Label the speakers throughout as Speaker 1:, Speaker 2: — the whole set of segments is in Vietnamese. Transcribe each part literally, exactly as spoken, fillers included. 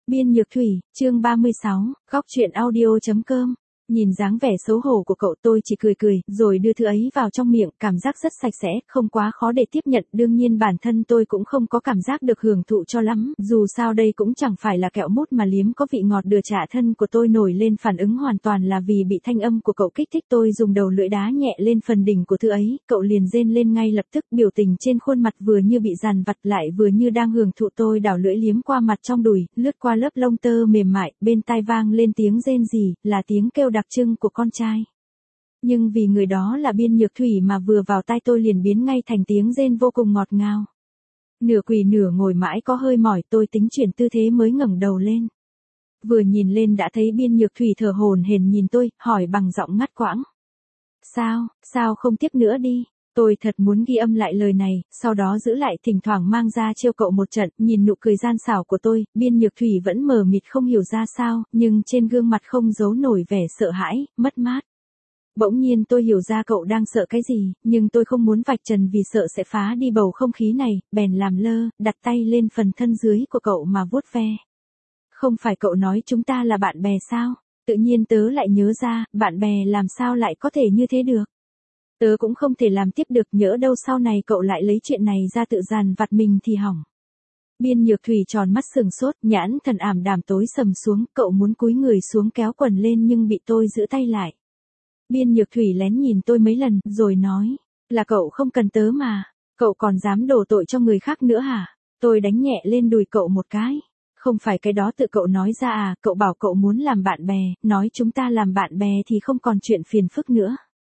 Speaker 1: Biên Nhược Thủy, chương ba mươi sáu, góc truyện audio.com. Nhìn dáng vẻ xấu hổ của cậu tôi chỉ cười cười, rồi đưa thứ ấy vào trong miệng, cảm giác rất sạch sẽ, không quá khó để tiếp nhận. Đương nhiên bản thân tôi cũng không có cảm giác được hưởng thụ cho lắm, dù sao đây cũng chẳng phải là kẹo mút mà liếm có vị ngọt đưa trả thân của tôi nổi lên phản ứng hoàn toàn là vì bị thanh âm của cậu kích thích. Tôi dùng đầu lưỡi đá nhẹ lên phần đỉnh của thứ ấy, cậu liền rên lên ngay lập tức, biểu tình trên khuôn mặt vừa như bị dằn vặt lại vừa như đang hưởng thụ. Tôi đảo lưỡi liếm qua mặt trong đùi, lướt qua lớp lông tơ mềm mại, bên tai vang lên tiếng rên rỉ, là tiếng kêu đặc trưng của con trai. Nhưng vì người đó là Biên Nhược Thủy mà vừa vào tai tôi liền biến ngay thành tiếng rên vô cùng ngọt ngào. Nửa quỳ nửa ngồi mãi có hơi mỏi, tôi tính chuyển tư thế mới ngẩng đầu lên. Vừa nhìn lên đã thấy Biên Nhược Thủy thở hổn hển nhìn tôi, hỏi bằng giọng ngắt quãng. Sao, sao không tiếp nữa đi? Tôi thật muốn ghi âm lại lời này, sau đó giữ lại thỉnh thoảng mang ra trêu cậu một trận. Nhìn nụ cười gian xảo của tôi, Biên Nhược Thủy vẫn mờ mịt không hiểu ra sao, nhưng trên gương mặt không giấu nổi vẻ sợ hãi, mất mát. Bỗng nhiên tôi hiểu ra cậu đang sợ cái gì, nhưng tôi không muốn vạch trần vì sợ sẽ phá đi bầu không khí này, bèn làm lơ, đặt tay lên phần thân dưới của cậu mà vuốt ve. Không phải cậu nói chúng ta là bạn bè sao? Tự nhiên tớ lại nhớ ra, bạn bè làm sao lại có thể như thế được? Tớ cũng không thể làm tiếp được, nhỡ đâu sau này cậu lại lấy chuyện này ra tự dằn vặt mình thì hỏng. Biên Nhược Thủy tròn mắt sừng sốt, nhãn thần ảm đạm tối sầm xuống, cậu muốn cúi người xuống kéo quần lên nhưng bị tôi giữ tay lại. Biên Nhược Thủy lén nhìn tôi mấy lần, rồi nói, là cậu không cần tớ mà, cậu còn dám đổ tội cho người khác nữa hả? Tôi đánh nhẹ lên đùi cậu một cái. Không phải cái đó tự cậu nói ra à, cậu bảo cậu muốn làm bạn bè, nói chúng ta làm bạn bè thì không còn chuyện phiền phức nữa.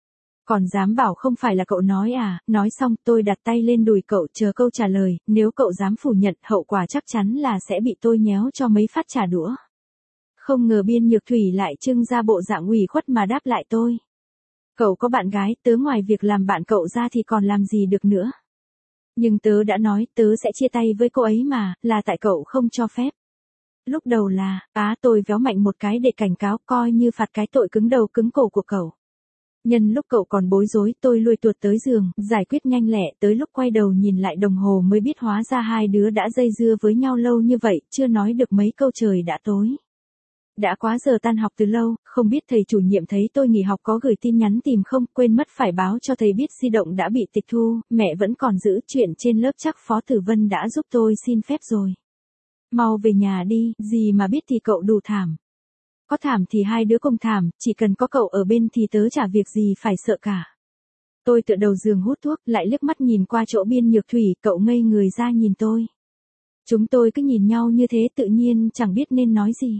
Speaker 1: Còn dám bảo không phải là cậu nói à? Nói xong tôi đặt tay lên đùi cậu chờ câu trả lời, nếu cậu dám phủ nhận hậu quả chắc chắn là sẽ bị tôi nhéo cho mấy phát trả đũa. Không ngờ Biên Nhược Thủy lại trưng ra bộ dạng ủy khuất mà đáp lại tôi. Cậu có bạn gái, tớ ngoài việc làm bạn cậu ra thì còn làm gì được nữa. Nhưng tớ đã nói tớ sẽ chia tay với cô ấy mà, là tại cậu không cho phép. Lúc đầu là, á tôi véo mạnh một cái để cảnh cáo, coi như phạt cái tội cứng đầu cứng cổ của cậu. Nhân lúc cậu còn bối rối tôi lui tuột tới giường, giải quyết nhanh lẹ, tới lúc quay đầu nhìn lại đồng hồ mới biết hóa ra hai đứa đã dây dưa với nhau lâu như vậy, chưa nói được mấy câu trời đã tối. Đã quá giờ tan học từ lâu, không biết thầy chủ nhiệm thấy tôi nghỉ học có gửi tin nhắn tìm không, quên mất phải báo cho thầy biết di động đã bị tịch thu, mẹ vẫn còn giữ, chuyện trên lớp chắc Phó Tử Vân đã giúp tôi xin phép rồi. Mau về nhà đi, gì mà biết thì cậu đủ thảm. Có thảm thì hai đứa cùng thảm, chỉ cần có cậu ở bên thì tớ chả việc gì phải sợ cả. Tôi tựa đầu giường hút thuốc, lại liếc mắt nhìn qua chỗ Biên Nhược Thủy, cậu ngây người ra nhìn tôi. Chúng tôi cứ nhìn nhau như thế tự nhiên chẳng biết nên nói gì.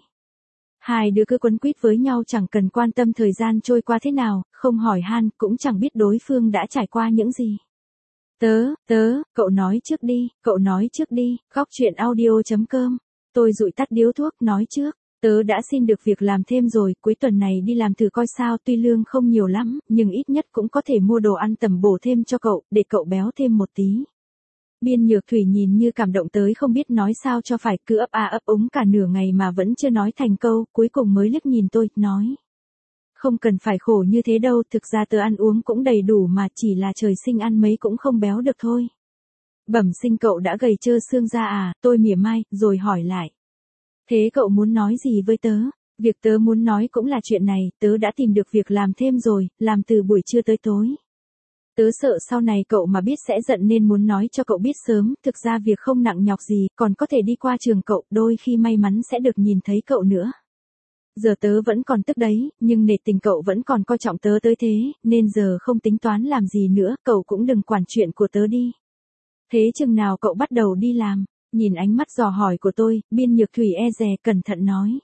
Speaker 1: Hai đứa cứ quấn quýt với nhau chẳng cần quan tâm thời gian trôi qua thế nào, không hỏi han, cũng chẳng biết đối phương đã trải qua những gì. Tớ, tớ, cậu nói trước đi, cậu nói trước đi, góc truyện audio.com. Tôi dụi tắt điếu thuốc, nói trước. Tớ đã xin được việc làm thêm rồi, cuối tuần này đi làm thử coi sao, tuy lương không nhiều lắm, nhưng ít nhất cũng có thể mua đồ ăn tầm bổ thêm cho cậu, để cậu béo thêm một tí. Biên Nhược Thủy nhìn như cảm động tới không biết nói sao cho phải, cứ ấp a ấp úng cả nửa ngày mà vẫn chưa nói thành câu, cuối cùng mới liếc nhìn tôi, nói. Không cần phải khổ như thế đâu, thực ra tớ ăn uống cũng đầy đủ mà, chỉ là trời sinh ăn mấy cũng không béo được thôi. Bẩm sinh cậu đã gầy trơ xương ra à, tôi mỉa mai, rồi hỏi lại. Thế cậu muốn nói gì với tớ? Việc tớ muốn nói cũng là chuyện này, tớ đã tìm được việc làm thêm rồi, làm từ buổi trưa tới tối. Tớ sợ sau này cậu mà biết sẽ giận nên muốn nói cho cậu biết sớm, thực ra việc không nặng nhọc gì, còn có thể đi qua trường cậu, đôi khi may mắn sẽ được nhìn thấy cậu nữa. Giờ tớ vẫn còn tức đấy, nhưng nể tình cậu vẫn còn coi trọng tớ tới thế, nên giờ không tính toán làm gì nữa, cậu cũng đừng quản chuyện của tớ đi. Thế chừng nào cậu bắt đầu đi làm? Nhìn ánh mắt dò hỏi của tôi, Biên Nhược Thủy e dè cẩn thận nói.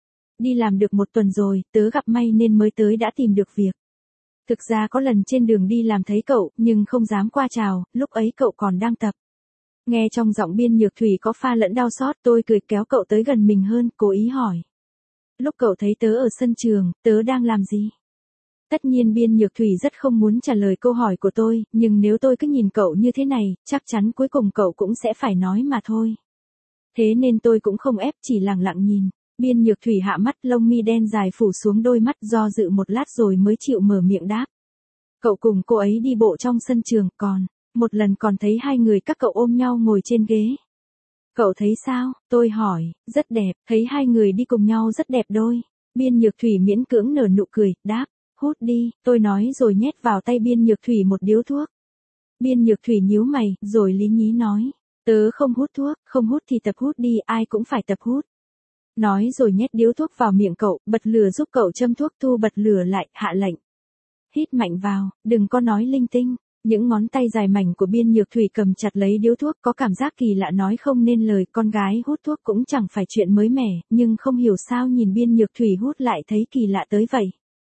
Speaker 1: Đi làm được một tuần rồi, tớ gặp may nên mới tới đã tìm được việc. Thực ra có lần trên đường đi làm thấy cậu, nhưng không dám qua chào, lúc ấy cậu còn đang tập. Nghe trong giọng Biên Nhược Thủy có pha lẫn đau xót, tôi cười kéo cậu tới gần mình hơn, cố ý hỏi. Lúc cậu thấy tớ ở sân trường, tớ đang làm gì? Tất nhiên Biên Nhược Thủy rất không muốn trả lời câu hỏi của tôi, nhưng nếu tôi cứ nhìn cậu như thế này, chắc chắn cuối cùng cậu cũng sẽ phải nói mà thôi. Thế nên tôi cũng không ép, chỉ lặng lặng nhìn. Biên Nhược Thủy hạ mắt, lông mi đen dài phủ xuống đôi mắt, do dự một lát rồi mới chịu mở miệng đáp. Cậu cùng cô ấy đi bộ trong sân trường, còn, một lần còn thấy hai người các cậu ôm nhau ngồi trên ghế. Cậu thấy sao? Tôi hỏi, rất đẹp, thấy hai người đi cùng nhau rất đẹp đôi. Biên Nhược Thủy miễn cưỡng nở nụ cười, đáp, hút đi, tôi nói rồi nhét vào tay Biên Nhược Thủy một điếu thuốc. Biên Nhược Thủy nhíu mày, rồi lý nhí nói, tớ không hút thuốc, không hút thì tập hút đi, ai cũng phải tập hút. Nói rồi nhét điếu thuốc vào miệng cậu, bật lửa giúp cậu châm thuốc, Thu bật lửa lại, hạ lệnh. Hít mạnh vào, đừng có nói linh tinh. Những ngón tay dài mảnh của Biên Nhược Thủy cầm chặt lấy điếu thuốc, có cảm giác kỳ lạ nói không nên lời, con gái hút thuốc cũng chẳng phải chuyện mới mẻ, nhưng không hiểu sao nhìn Biên Nhược Thủy hút lại thấy kỳ lạ tới vậy.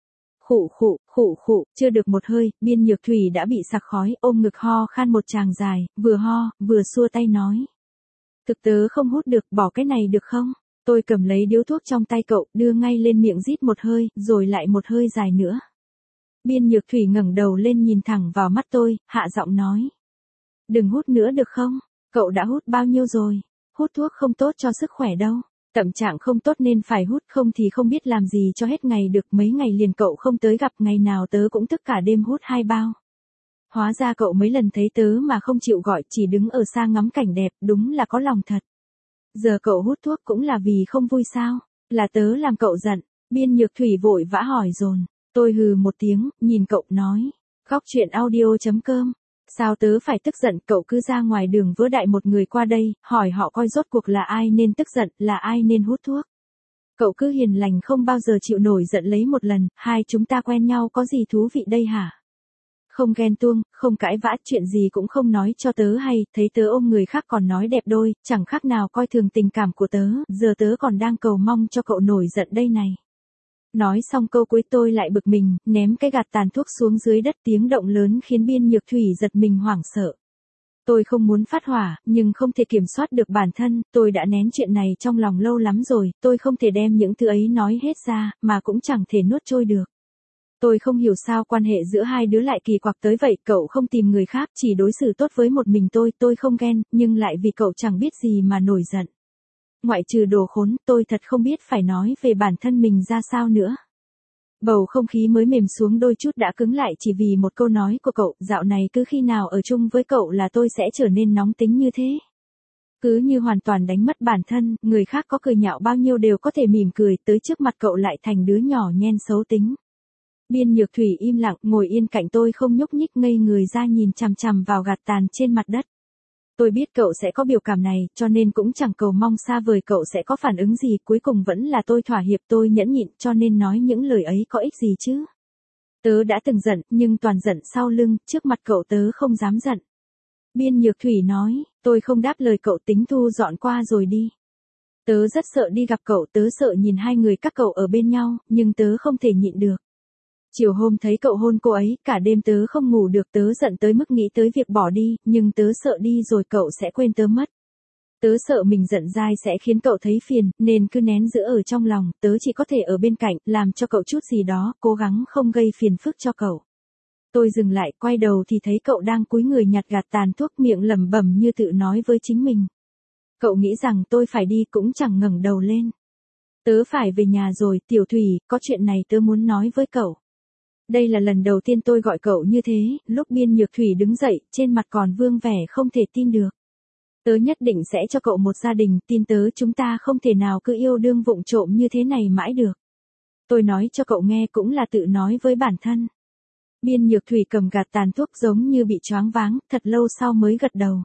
Speaker 1: Khụ khụ, khụ khụ, chưa được một hơi, Biên Nhược Thủy đã bị sặc khói, ôm ngực ho khan một tràng dài, vừa ho, vừa xua tay nói. Thực tớ không hút được, bỏ cái này được không? Tôi cầm lấy điếu thuốc trong tay cậu, đưa ngay lên miệng rít một hơi, rồi lại một hơi dài nữa. Biên Nhược Thủy ngẩng đầu lên nhìn thẳng vào mắt tôi, hạ giọng nói. Đừng hút nữa được không? Cậu đã hút bao nhiêu rồi? Hút thuốc không tốt cho sức khỏe đâu. Tâm trạng không tốt nên phải hút, không thì không biết làm gì cho hết ngày được. Mấy ngày liền cậu không tới gặp, ngày nào tớ cũng thức cả đêm hút hai bao. Hóa ra cậu mấy lần thấy tớ mà không chịu gọi, chỉ đứng ở xa ngắm cảnh đẹp, đúng là có lòng thật. Giờ cậu hút thuốc cũng là vì không vui sao? Là tớ làm cậu giận. Biên Nhược Thủy vội vã hỏi dồn. Tôi hừ một tiếng, nhìn cậu nói. Góc chuyện audio.com. Sao tớ phải tức giận? Cậu cứ ra ngoài đường vớ đại một người qua đây, hỏi họ coi rốt cuộc là ai nên tức giận, là ai nên hút thuốc. Cậu cứ hiền lành không bao giờ chịu nổi giận lấy một lần, hai chúng ta quen nhau có gì thú vị đây hả? Không ghen tuông, không cãi vã, chuyện gì cũng không nói cho tớ hay, thấy tớ ôm người khác còn nói đẹp đôi, chẳng khác nào coi thường tình cảm của tớ, giờ tớ còn đang cầu mong cho cậu nổi giận đây này. Nói xong câu cuối tôi lại bực mình, ném cái gạt tàn thuốc xuống dưới đất, tiếng động lớn khiến Biên Nhược Thủy giật mình hoảng sợ. Tôi không muốn phát hỏa, nhưng không thể kiểm soát được bản thân, tôi đã nén chuyện này trong lòng lâu lắm rồi, tôi không thể đem những thứ ấy nói hết ra, mà cũng chẳng thể nuốt trôi được. Tôi không hiểu sao quan hệ giữa hai đứa lại kỳ quặc tới vậy, cậu không tìm người khác, chỉ đối xử tốt với một mình tôi, tôi không ghen, nhưng lại vì cậu chẳng biết gì mà nổi giận. Ngoại trừ đồ khốn, tôi thật không biết phải nói về bản thân mình ra sao nữa. Bầu không khí mới mềm xuống đôi chút đã cứng lại chỉ vì một câu nói của cậu, dạo này cứ khi nào ở chung với cậu là tôi sẽ trở nên nóng tính như thế. Cứ như hoàn toàn đánh mất bản thân, người khác có cười nhạo bao nhiêu đều có thể mỉm cười, tới trước mặt cậu lại thành đứa nhỏ nhen xấu tính. Biên Nhược Thủy im lặng, ngồi yên cạnh tôi không nhúc nhích, ngây người ra nhìn chằm chằm vào gạt tàn trên mặt đất. Tôi biết cậu sẽ có biểu cảm này, cho nên cũng chẳng cầu mong xa vời cậu sẽ có phản ứng gì, cuối cùng vẫn là tôi thỏa hiệp, tôi nhẫn nhịn, cho nên nói những lời ấy có ích gì chứ. Tớ đã từng giận, nhưng toàn giận sau lưng, trước mặt cậu tớ không dám giận. Biên Nhược Thủy nói, tôi không đáp lời cậu, tính thu dọn qua rồi đi. Tớ rất sợ đi gặp cậu, tớ sợ nhìn hai người các cậu ở bên nhau, nhưng tớ không thể nhịn được. Chiều hôm thấy cậu hôn cô ấy, cả đêm tớ không ngủ được, tớ giận tới mức nghĩ tới việc bỏ đi, nhưng tớ sợ đi rồi cậu sẽ quên tớ mất. Tớ sợ mình giận dai sẽ khiến cậu thấy phiền, nên cứ nén giữ ở trong lòng, tớ chỉ có thể ở bên cạnh, làm cho cậu chút gì đó, cố gắng không gây phiền phức cho cậu. Tôi dừng lại, quay đầu thì thấy cậu đang cúi người nhặt gạt tàn thuốc, miệng lẩm bẩm như tự nói với chính mình. Cậu nghĩ rằng tôi phải đi cũng chẳng ngẩng đầu lên. Tớ phải về nhà rồi, Tiểu Thủy, có chuyện này tớ muốn nói với cậu. Đây là lần đầu tiên tôi gọi cậu như thế, lúc Biên Nhược Thủy đứng dậy, trên mặt còn vương vẻ không thể tin được. Tớ nhất định sẽ cho cậu một gia đình, tin tớ, chúng ta không thể nào cứ yêu đương vụng trộm như thế này mãi được. Tôi nói cho cậu nghe cũng là tự nói với bản thân. Biên Nhược Thủy cầm gạt tàn thuốc giống như bị choáng váng, thật lâu sau mới gật đầu.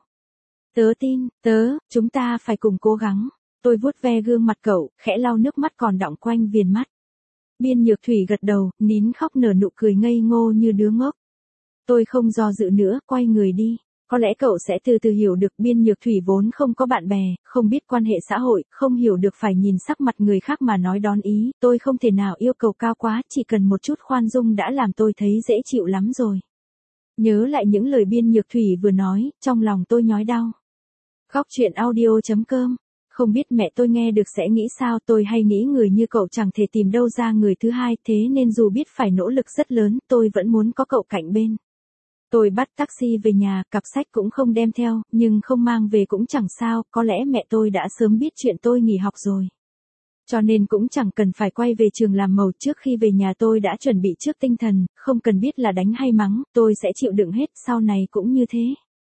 Speaker 1: Tớ tin, tớ, chúng ta phải cùng cố gắng. Tôi vuốt ve gương mặt cậu, khẽ lau nước mắt còn đọng quanh viền mắt. Biên Nhược Thủy gật đầu, nín khóc nở nụ cười ngây ngô như đứa ngốc. Tôi không do dự nữa, quay người đi. Có lẽ cậu sẽ từ từ hiểu được, Biên Nhược Thủy vốn không có bạn bè, không biết quan hệ xã hội, không hiểu được phải nhìn sắc mặt người khác mà nói đón ý, tôi không thể nào yêu cầu cao quá, chỉ cần một chút khoan dung đã làm tôi thấy dễ chịu lắm rồi. Nhớ lại những lời Biên Nhược Thủy vừa nói, trong lòng tôi nhói đau. Góc chuyện audio.com. Không biết mẹ tôi nghe được sẽ nghĩ sao, tôi hay nghĩ người như cậu chẳng thể tìm đâu ra người thứ hai, thế nên dù biết phải nỗ lực rất lớn, tôi vẫn muốn có cậu cạnh bên. Tôi bắt taxi về nhà, cặp sách cũng không đem theo, nhưng không mang về cũng chẳng sao, có lẽ mẹ tôi đã sớm biết chuyện tôi nghỉ học rồi. Cho nên cũng chẳng cần phải quay về trường làm màu, trước khi về nhà tôi đã chuẩn bị trước tinh thần, không cần biết là đánh hay mắng, tôi sẽ chịu đựng hết, sau này cũng như thế.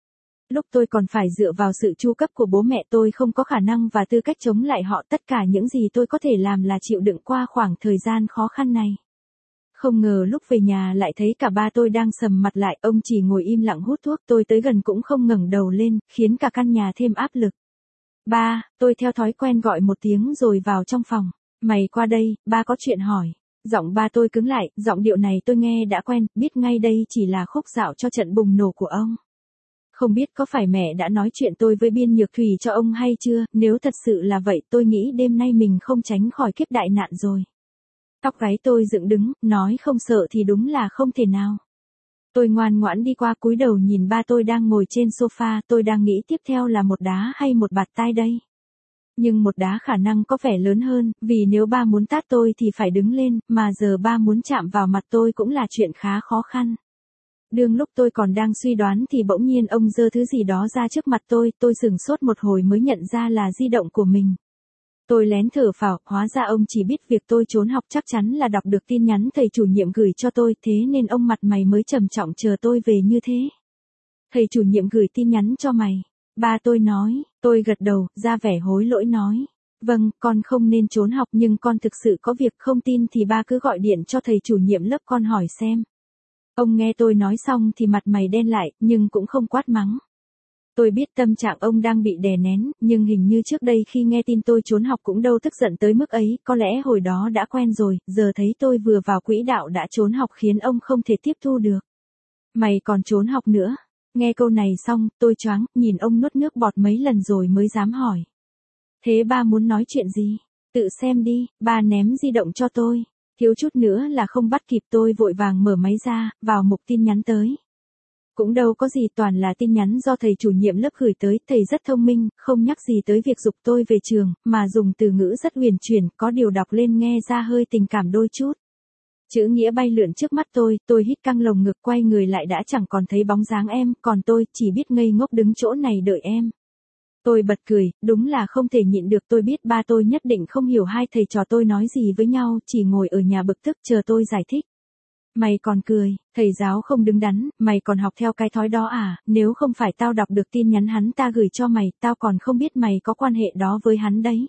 Speaker 1: Lúc tôi còn phải dựa vào sự chu cấp của bố mẹ tôi không có khả năng và tư cách chống lại họ, tất cả những gì tôi có thể làm là chịu đựng qua khoảng thời gian khó khăn này. Không ngờ lúc về nhà lại thấy cả ba tôi đang sầm mặt lại, ông chỉ ngồi im lặng hút thuốc, tôi tới gần cũng không ngẩng đầu lên, khiến cả căn nhà thêm áp lực. Ba, tôi theo thói quen gọi một tiếng rồi vào trong phòng. Mày qua đây, ba có chuyện hỏi. Giọng ba tôi cứng lại, giọng điệu này tôi nghe đã quen, biết ngay đây chỉ là khúc dạo cho trận bùng nổ của ông. Không biết có phải mẹ đã nói chuyện tôi với Biên Nhược Thủy cho ông hay chưa, nếu thật sự là vậy tôi nghĩ đêm nay mình không tránh khỏi kiếp đại nạn rồi. Tóc gáy tôi dựng đứng, nói không sợ thì đúng là không thể nào. Tôi ngoan ngoãn đi qua cúi đầu nhìn ba tôi đang ngồi trên sofa, tôi đang nghĩ tiếp theo là một đá hay một bạt tai đây. Nhưng một đá khả năng có vẻ lớn hơn, vì nếu ba muốn tát tôi thì phải đứng lên, mà giờ ba muốn chạm vào mặt tôi cũng là chuyện khá khó khăn. Đương lúc tôi còn đang suy đoán thì bỗng nhiên ông giơ thứ gì đó ra trước mặt tôi, tôi sửng sốt một hồi mới nhận ra là di động của mình. Tôi lén thở phào, hóa ra ông chỉ biết việc tôi trốn học chắc chắn là đọc được tin nhắn thầy chủ nhiệm gửi cho tôi, thế nên ông mặt mày mới trầm trọng chờ tôi về như thế. Thầy chủ nhiệm gửi tin nhắn cho mày. Ba tôi nói, tôi gật đầu, ra vẻ hối lỗi nói. Vâng, con không nên trốn học nhưng con thực sự có việc, không tin thì ba cứ gọi điện cho thầy chủ nhiệm lớp con hỏi xem. Ông nghe tôi nói xong thì mặt mày đen lại, nhưng cũng không quát mắng. Tôi biết tâm trạng ông đang bị đè nén, nhưng hình như trước đây khi nghe tin tôi trốn học cũng đâu tức giận tới mức ấy, có lẽ hồi đó đã quen rồi, giờ thấy tôi vừa vào quỹ đạo đã trốn học khiến ông không thể tiếp thu được. Mày còn trốn học nữa. Nghe câu này xong, tôi choáng, nhìn ông nuốt nước bọt mấy lần rồi mới dám hỏi. Thế ba muốn nói chuyện gì? Tự xem đi, ba ném di động cho tôi. Thiếu chút nữa là không bắt kịp, tôi vội vàng mở máy ra, vào mục tin nhắn tới. Cũng đâu có gì, toàn là tin nhắn do thầy chủ nhiệm lớp gửi tới, thầy rất thông minh, không nhắc gì tới việc giục tôi về trường, mà dùng từ ngữ rất huyền chuyển, có điều đọc lên nghe ra hơi tình cảm đôi chút. Chữ nghĩa bay lượn trước mắt tôi, tôi hít căng lồng ngực quay người lại đã chẳng còn thấy bóng dáng em, còn tôi chỉ biết ngây ngốc đứng chỗ này đợi em. Tôi bật cười, đúng là không thể nhịn được, tôi biết ba tôi nhất định không hiểu hai thầy trò tôi nói gì với nhau, chỉ ngồi ở nhà bực tức chờ tôi giải thích. Mày còn cười, thầy giáo không đứng đắn, mày còn học theo cái thói đó à, nếu không phải tao đọc được tin nhắn hắn ta gửi cho mày, tao còn không biết mày có quan hệ đó với hắn đấy.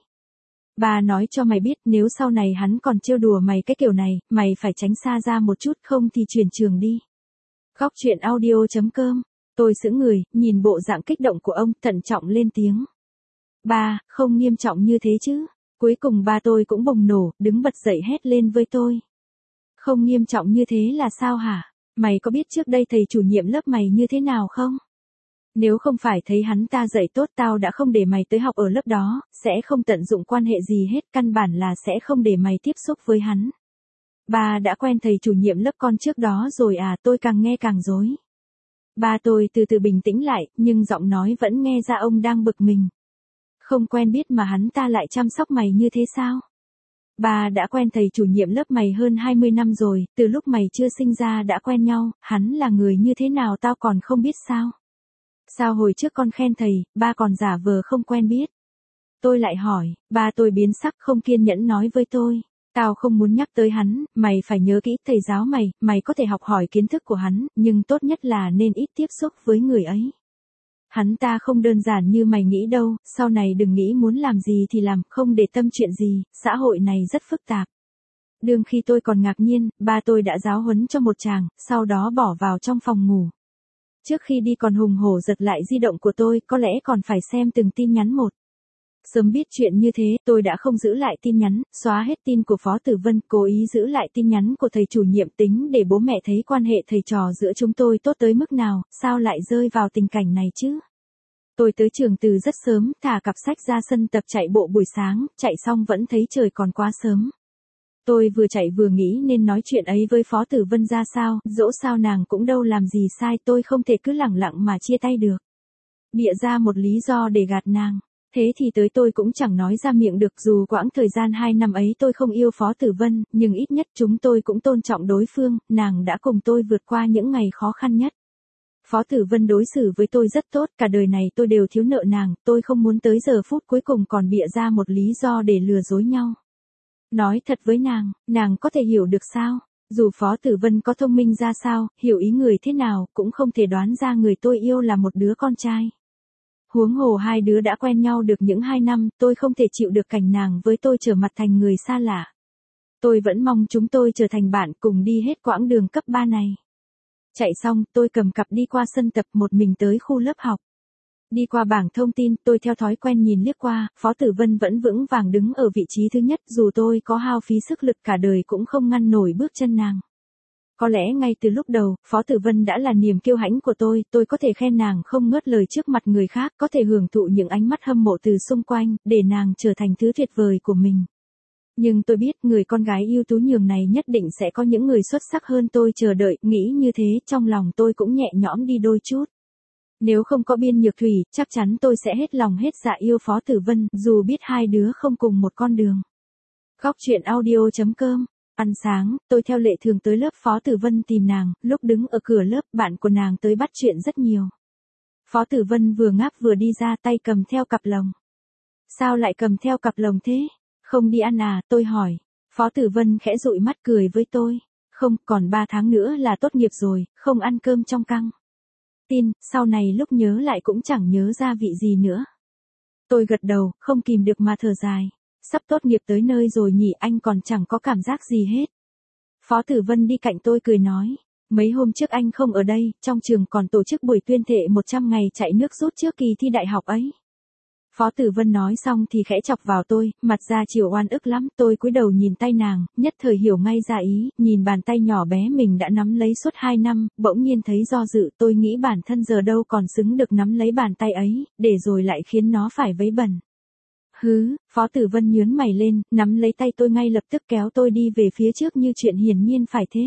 Speaker 1: Ba nói cho mày biết, nếu sau này hắn còn trêu đùa mày cái kiểu này, mày phải tránh xa ra một chút, không thì chuyển trường đi. Góc truyện audio chấm com. Tôi sững người, nhìn bộ dạng kích động của ông, thận trọng lên tiếng. Ba, không nghiêm trọng như thế chứ. Cuối cùng ba tôi cũng bùng nổ, đứng bật dậy hét lên với tôi. Không nghiêm trọng như thế là sao hả? Mày có biết trước đây thầy chủ nhiệm lớp mày như thế nào không? Nếu không phải thấy hắn ta dạy tốt tao đã không để mày tới học ở lớp đó, sẽ không tận dụng quan hệ gì hết, căn bản là sẽ không để mày tiếp xúc với hắn. Ba đã quen thầy chủ nhiệm lớp con trước đó rồi à, tôi càng nghe càng rối. Ba tôi từ từ bình tĩnh lại, nhưng giọng nói vẫn nghe ra ông đang bực mình. Không quen biết mà hắn ta lại chăm sóc mày như thế sao? Ba đã quen thầy chủ nhiệm lớp mày hơn hai mươi năm rồi, từ lúc mày chưa sinh ra đã quen nhau, hắn là người như thế nào tao còn không biết sao? Sao hồi trước con khen thầy, ba còn giả vờ không quen biết? Tôi lại hỏi, ba tôi biến sắc không kiên nhẫn nói với tôi. Tao không muốn nhắc tới hắn, mày phải nhớ kỹ thầy giáo mày, mày có thể học hỏi kiến thức của hắn, nhưng tốt nhất là nên ít tiếp xúc với người ấy. Hắn ta không đơn giản như mày nghĩ đâu, sau này đừng nghĩ muốn làm gì thì làm, không để tâm chuyện gì, xã hội này rất phức tạp. Đương khi tôi còn ngạc nhiên, ba tôi đã giáo huấn cho một chàng, sau đó bỏ vào trong phòng ngủ. Trước khi đi còn hùng hổ giật lại di động của tôi, có lẽ còn phải xem từng tin nhắn một. Sớm biết chuyện như thế, tôi đã không giữ lại tin nhắn, xóa hết tin của Phó Tử Vân, cố ý giữ lại tin nhắn của thầy chủ nhiệm tính để bố mẹ thấy quan hệ thầy trò giữa chúng tôi tốt tới mức nào, sao lại rơi vào tình cảnh này chứ? Tôi tới trường từ rất sớm, thả cặp sách ra sân tập chạy bộ buổi sáng, chạy xong vẫn thấy trời còn quá sớm. Tôi vừa chạy vừa nghĩ nên nói chuyện ấy với Phó Tử Vân ra sao, dẫu sao nàng cũng đâu làm gì sai, tôi không thể cứ lẳng lặng mà chia tay được. Bịa ra một lý do để gạt nàng. Thế thì tới tôi cũng chẳng nói ra miệng được, dù quãng thời gian hai năm ấy tôi không yêu Phó Tử Vân, nhưng ít nhất chúng tôi cũng tôn trọng đối phương, nàng đã cùng tôi vượt qua những ngày khó khăn nhất. Phó Tử Vân đối xử với tôi rất tốt, cả đời này tôi đều thiếu nợ nàng, tôi không muốn tới giờ phút cuối cùng còn bịa ra một lý do để lừa dối nhau. Nói thật với nàng, nàng có thể hiểu được sao? Dù Phó Tử Vân có thông minh ra sao, hiểu ý người thế nào, cũng không thể đoán ra người tôi yêu là một đứa con trai. Huống hồ hai đứa đã quen nhau được những hai năm, tôi không thể chịu được cảnh nàng với tôi trở mặt thành người xa lạ. Tôi vẫn mong chúng tôi trở thành bạn cùng đi hết quãng đường cấp ba này. Chạy xong, tôi cầm cặp đi qua sân tập một mình tới khu lớp học. Đi qua bảng thông tin, tôi theo thói quen nhìn liếc qua, Phó Tử Vân vẫn vững vàng đứng ở vị trí thứ nhất, dù tôi có hao phí sức lực cả đời cũng không ngăn nổi bước chân nàng. Có lẽ ngay từ lúc đầu, Phó Tử Vân đã là niềm kiêu hãnh của tôi, tôi có thể khen nàng không ngớt lời trước mặt người khác, có thể hưởng thụ những ánh mắt hâm mộ từ xung quanh, để nàng trở thành thứ tuyệt vời của mình. Nhưng tôi biết người con gái ưu tú nhường này nhất định sẽ có những người xuất sắc hơn tôi chờ đợi, nghĩ như thế trong lòng tôi cũng nhẹ nhõm đi đôi chút. Nếu không có Biên Nhược Thủy, chắc chắn tôi sẽ hết lòng hết dạ yêu Phó Tử Vân, dù biết hai đứa không cùng một con đường. Góc truyện audio chấm com. Ăn sáng, tôi theo lệ thường tới lớp Phó Tử Vân tìm nàng, lúc đứng ở cửa lớp, bạn của nàng tới bắt chuyện rất nhiều. Phó Tử Vân vừa ngáp vừa đi ra, tay cầm theo cặp lồng. Sao lại cầm theo cặp lồng thế? Không đi ăn à, tôi hỏi. Phó Tử Vân khẽ dụi mắt cười với tôi. Không, còn ba tháng nữa là tốt nghiệp rồi, không ăn cơm trong căng. Tin, sau này lúc nhớ lại cũng chẳng nhớ ra vị gì nữa. Tôi gật đầu, không kìm được mà thở dài. Sắp tốt nghiệp tới nơi rồi nhỉ, anh còn chẳng có cảm giác gì hết. Phó Tử Vân đi cạnh tôi cười nói. Mấy hôm trước anh không ở đây, trong trường còn tổ chức buổi tuyên thệ một trăm ngày chạy nước rút trước kỳ thi đại học ấy. Phó Tử Vân nói xong thì khẽ chọc vào tôi, mặt ra chiều oan ức lắm, tôi cúi đầu nhìn tay nàng, nhất thời hiểu ngay ra ý, nhìn bàn tay nhỏ bé mình đã nắm lấy suốt hai năm, bỗng nhiên thấy do dự, tôi nghĩ bản thân giờ đâu còn xứng được nắm lấy bàn tay ấy, để rồi lại khiến nó phải vấy bẩn. Hứ, Phó Tử Vân nhướng mày lên, nắm lấy tay tôi ngay lập tức kéo tôi đi về phía trước như chuyện hiển nhiên phải thế.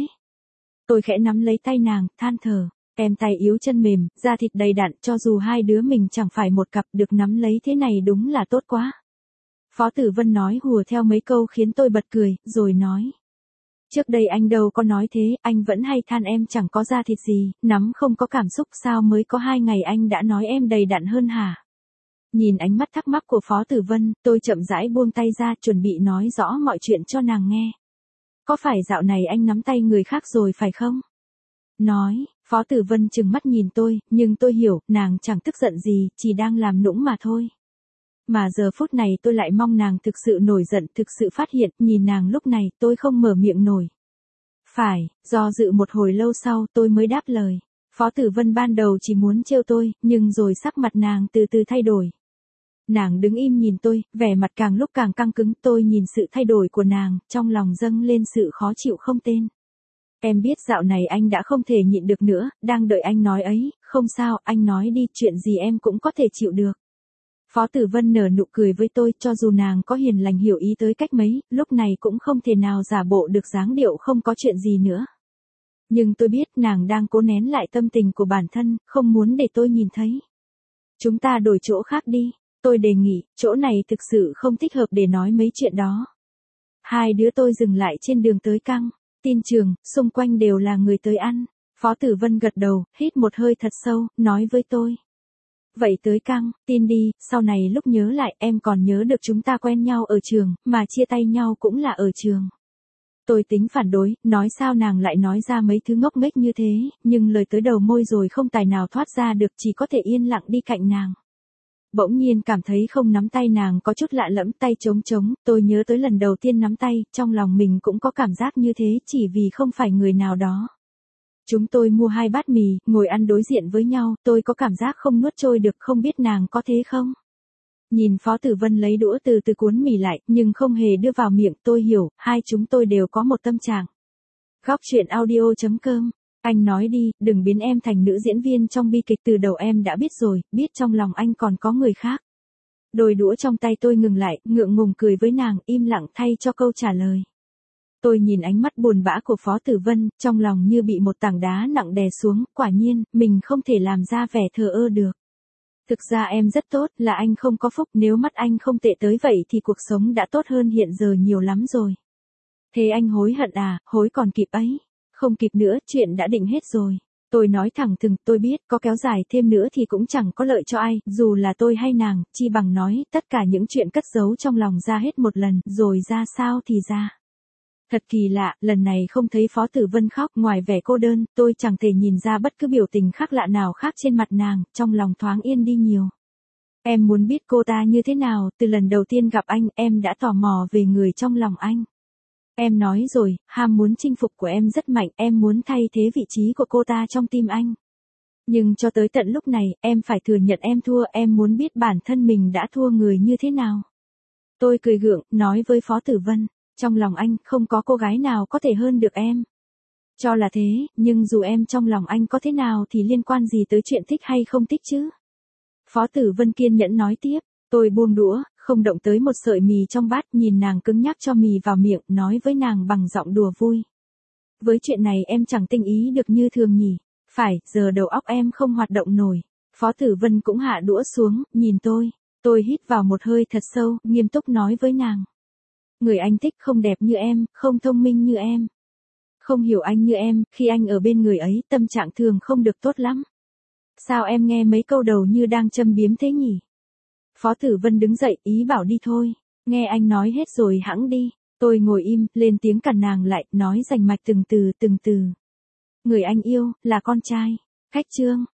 Speaker 1: Tôi khẽ nắm lấy tay nàng, than thở. Em tay yếu chân mềm, da thịt đầy đặn, cho dù hai đứa mình chẳng phải một cặp, được nắm lấy thế này đúng là tốt quá. Phó Tử Vân nói hùa theo mấy câu khiến tôi bật cười, rồi nói. Trước đây anh đâu có nói thế, anh vẫn hay than em chẳng có da thịt gì, nắm không có cảm xúc, sao mới có hai ngày anh đã nói em đầy đặn hơn hả? Nhìn ánh mắt thắc mắc của Phó Tử Vân, tôi chậm rãi buông tay ra, chuẩn bị nói rõ mọi chuyện cho nàng nghe. Có phải dạo này anh nắm tay người khác rồi phải không? Nói, Phó Tử Vân trừng mắt nhìn tôi, nhưng tôi hiểu, nàng chẳng tức giận gì, chỉ đang làm nũng mà thôi. Mà giờ phút này tôi lại mong nàng thực sự nổi giận, thực sự phát hiện, nhìn nàng lúc này, tôi không mở miệng nổi. Phải, do dự một hồi lâu sau, tôi mới đáp lời. Phó Tử Vân ban đầu chỉ muốn trêu tôi, nhưng rồi sắc mặt nàng từ từ thay đổi. Nàng đứng im nhìn tôi, vẻ mặt càng lúc càng căng cứng, tôi nhìn sự thay đổi của nàng, trong lòng dâng lên sự khó chịu không tên. Em biết dạo này anh đã không thể nhịn được nữa, đang đợi anh nói ấy, không sao, anh nói đi, chuyện gì em cũng có thể chịu được. Phó Tử Vân nở nụ cười với tôi, cho dù nàng có hiền lành hiểu ý tới cách mấy, lúc này cũng không thể nào giả bộ được dáng điệu không có chuyện gì nữa. Nhưng tôi biết nàng đang cố nén lại tâm tình của bản thân, không muốn để tôi nhìn thấy. Chúng ta đổi chỗ khác đi, tôi đề nghị, chỗ này thực sự không thích hợp để nói mấy chuyện đó. Hai đứa tôi dừng lại trên đường tới căng. Tin trường, xung quanh đều là người tới ăn. Phó Tử Vân gật đầu, hít một hơi thật sâu, nói với tôi. Vậy tới căng, tin đi, sau này lúc nhớ lại em còn nhớ được chúng ta quen nhau ở trường, mà chia tay nhau cũng là ở trường. Tôi tính phản đối, nói sao nàng lại nói ra mấy thứ ngốc nghếch như thế, nhưng lời tới đầu môi rồi không tài nào thoát ra được, chỉ có thể yên lặng đi cạnh nàng. Bỗng nhiên cảm thấy không nắm tay nàng có chút lạ lẫm, tay trống trống, tôi nhớ tới lần đầu tiên nắm tay, trong lòng mình cũng có cảm giác như thế, chỉ vì không phải người nào đó. Chúng tôi mua hai bát mì, ngồi ăn đối diện với nhau, tôi có cảm giác không nuốt trôi được, không biết nàng có thế không? Nhìn Phó Tử Vân lấy đũa từ từ cuốn mì lại, nhưng không hề đưa vào miệng, tôi hiểu, hai chúng tôi đều có một tâm trạng. Góc truyện audio chấm com. Anh nói đi, đừng biến em thành nữ diễn viên trong bi kịch, từ đầu em đã biết rồi, biết trong lòng anh còn có người khác. Đôi đũa trong tay tôi ngừng lại, ngượng ngùng cười với nàng, im lặng thay cho câu trả lời. Tôi nhìn ánh mắt buồn bã của Phó Tử Vân, trong lòng như bị một tảng đá nặng đè xuống, quả nhiên, mình không thể làm ra vẻ thờ ơ được. Thực ra em rất tốt, là anh không có phúc, nếu mắt anh không tệ tới vậy thì cuộc sống đã tốt hơn hiện giờ nhiều lắm rồi. Thế anh hối hận à, hối còn kịp ấy. Không kịp nữa, chuyện đã định hết rồi. Tôi nói thẳng thừng, tôi biết, có kéo dài thêm nữa thì cũng chẳng có lợi cho ai, dù là tôi hay nàng, chi bằng nói, tất cả những chuyện cất giấu trong lòng ra hết một lần, rồi ra sao thì ra. Thật kỳ lạ, lần này không thấy Phó Tử Vân khóc, ngoài vẻ cô đơn, tôi chẳng thể nhìn ra bất cứ biểu tình khác lạ nào khác trên mặt nàng, trong lòng thoáng yên đi nhiều. Em muốn biết cô ta như thế nào, từ lần đầu tiên gặp anh, em đã tò mò về người trong lòng anh. Em nói rồi, ham muốn chinh phục của em rất mạnh, em muốn thay thế vị trí của cô ta trong tim anh. Nhưng cho tới tận lúc này, em phải thừa nhận em thua, em muốn biết bản thân mình đã thua người như thế nào. Tôi cười gượng, nói với Phó Tử Vân, trong lòng anh, không có cô gái nào có thể hơn được em. Cho là thế, nhưng dù em trong lòng anh có thế nào thì liên quan gì tới chuyện thích hay không thích chứ? Phó Tử Vân kiên nhẫn nói tiếp, tôi buông đũa, không động tới một sợi mì trong bát, nhìn nàng cứng nhắc cho mì vào miệng, nói với nàng bằng giọng đùa vui. Với chuyện này em chẳng tinh ý được như thường nhỉ? Phải, giờ đầu óc em không hoạt động nổi. Phó Tử Vân cũng hạ đũa xuống, nhìn tôi. Tôi hít vào một hơi thật sâu, nghiêm túc nói với nàng. Người anh thích không đẹp như em, không thông minh như em. Không hiểu anh như em, khi anh ở bên người ấy, tâm trạng thường không được tốt lắm. Sao em nghe mấy câu đầu như đang châm biếm thế nhỉ? Phó Tử Vân đứng dậy, ý bảo đi thôi. Nghe anh nói hết rồi hẵng đi. Tôi ngồi im, lên tiếng cản nàng lại, nói rành mạch từng từ từng từ. Người anh yêu, là con trai. Khách trương.